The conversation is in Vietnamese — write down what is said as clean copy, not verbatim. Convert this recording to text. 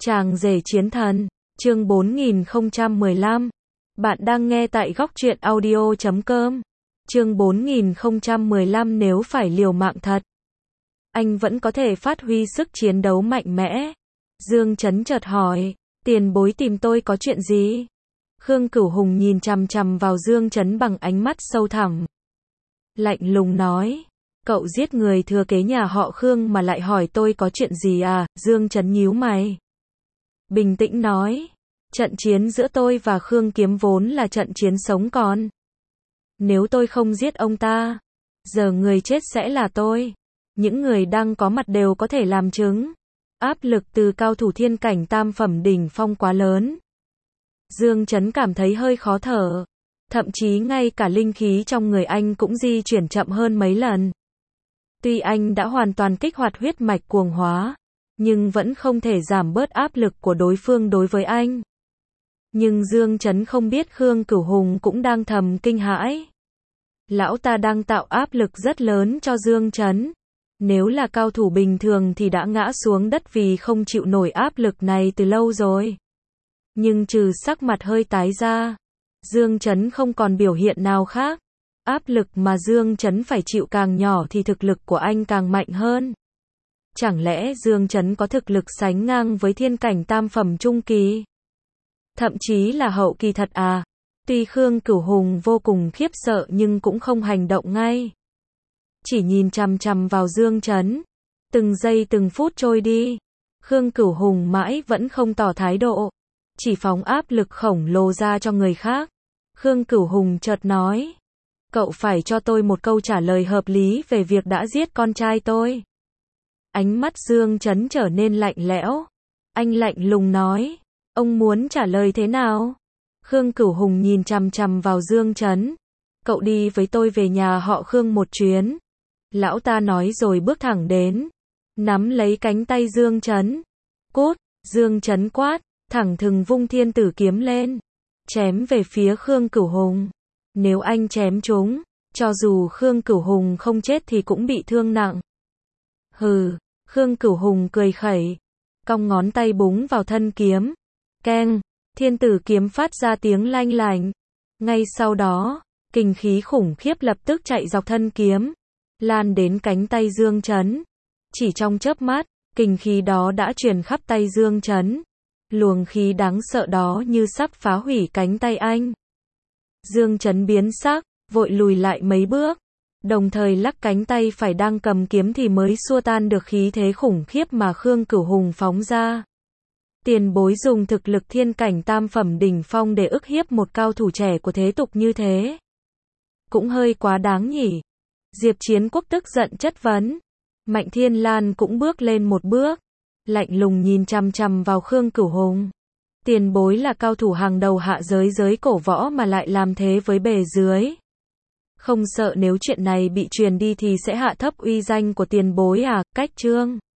Chàng rể chiến thần, chương 4015. Bạn đang nghe tại góc truyện audio.com. Chương 4015 nếu phải liều mạng thật, anh vẫn có thể phát huy sức chiến đấu mạnh mẽ. Dương Chấn chợt hỏi, tiền bối tìm tôi có chuyện gì? Khương Cửu Hùng nhìn chằm chằm vào Dương Chấn bằng ánh mắt sâu thẳm. Lạnh lùng nói, cậu giết người thừa kế nhà họ Khương mà lại hỏi tôi có chuyện gì à? Dương Chấn nhíu mày. Bình tĩnh nói, trận chiến giữa tôi và Khương Kiếm vốn là trận chiến sống còn. Nếu tôi không giết ông ta, giờ người chết sẽ là tôi. Những người đang có mặt đều có thể làm chứng. Áp lực từ cao thủ thiên cảnh tam phẩm đỉnh phong quá lớn. Dương Chấn cảm thấy hơi khó thở. Thậm chí ngay cả linh khí trong người anh cũng di chuyển chậm hơn mấy lần. Tuy anh đã hoàn toàn kích hoạt huyết mạch cuồng hóa, nhưng vẫn không thể giảm bớt áp lực của đối phương đối với anh. Nhưng Dương Chấn không biết Khương Cửu Hùng cũng đang thầm kinh hãi. Lão ta đang tạo áp lực rất lớn cho Dương Chấn. Nếu là cao thủ bình thường thì đã ngã xuống đất vì không chịu nổi áp lực này từ lâu rồi. Nhưng trừ sắc mặt hơi tái ra, Dương Chấn không còn biểu hiện nào khác. Áp lực mà Dương Chấn phải chịu càng nhỏ thì thực lực của anh càng mạnh hơn. Chẳng lẽ Dương Chấn có thực lực sánh ngang với thiên cảnh tam phẩm trung kỳ? Thậm chí là hậu kỳ thật à? Tuy Khương Cửu Hùng vô cùng khiếp sợ nhưng cũng không hành động ngay. Chỉ nhìn chằm chằm vào Dương Chấn. Từng giây từng phút trôi đi. Khương Cửu Hùng mãi vẫn không tỏ thái độ. Chỉ phóng áp lực khổng lồ ra cho người khác. Khương Cửu Hùng chợt nói. Cậu phải cho tôi một câu trả lời hợp lý về việc đã giết con trai tôi. Ánh mắt Dương Chấn trở nên lạnh lẽo. Anh lạnh lùng nói. Ông muốn trả lời thế nào? Khương Cửu Hùng nhìn chằm chằm vào Dương Chấn. Cậu đi với tôi về nhà họ Khương một chuyến. Lão ta nói rồi bước thẳng đến. Nắm lấy cánh tay Dương Chấn. Cút, Dương Chấn quát, thẳng thừng vung thiên tử kiếm lên. Chém về phía Khương Cửu Hùng. Nếu anh chém trúng, cho dù Khương Cửu Hùng không chết thì cũng bị thương nặng. Hừ, Khương Cửu Hùng cười khẩy. Cong ngón tay búng vào thân kiếm. Keng, thiên tử kiếm phát ra tiếng lanh lảnh. Ngay sau đó, kình khí khủng khiếp lập tức chạy dọc thân kiếm, lan đến cánh tay Dương Chấn. Chỉ trong chớp mắt, kình khí đó đã truyền khắp tay Dương Chấn. Luồng khí đáng sợ đó như sắp phá hủy cánh tay anh. Dương Chấn biến sắc, vội lùi lại mấy bước, đồng thời lắc cánh tay phải đang cầm kiếm thì mới xua tan được khí thế khủng khiếp mà Khương Cửu Hùng phóng ra. Tiền bối dùng thực lực thiên cảnh tam phẩm đỉnh phong để ức hiếp một cao thủ trẻ của thế tục như thế. Cũng hơi quá đáng nhỉ. Diệp Chiến Quốc tức giận chất vấn. Mạnh Thiên Lan cũng bước lên một bước, lạnh lùng nhìn chằm chằm vào Khương Cửu Hùng. Tiền bối là cao thủ hàng đầu hạ giới cổ võ mà lại làm thế với bề dưới. Không sợ nếu chuyện này bị truyền đi thì sẽ hạ thấp uy danh của tiền bối à? Cách chương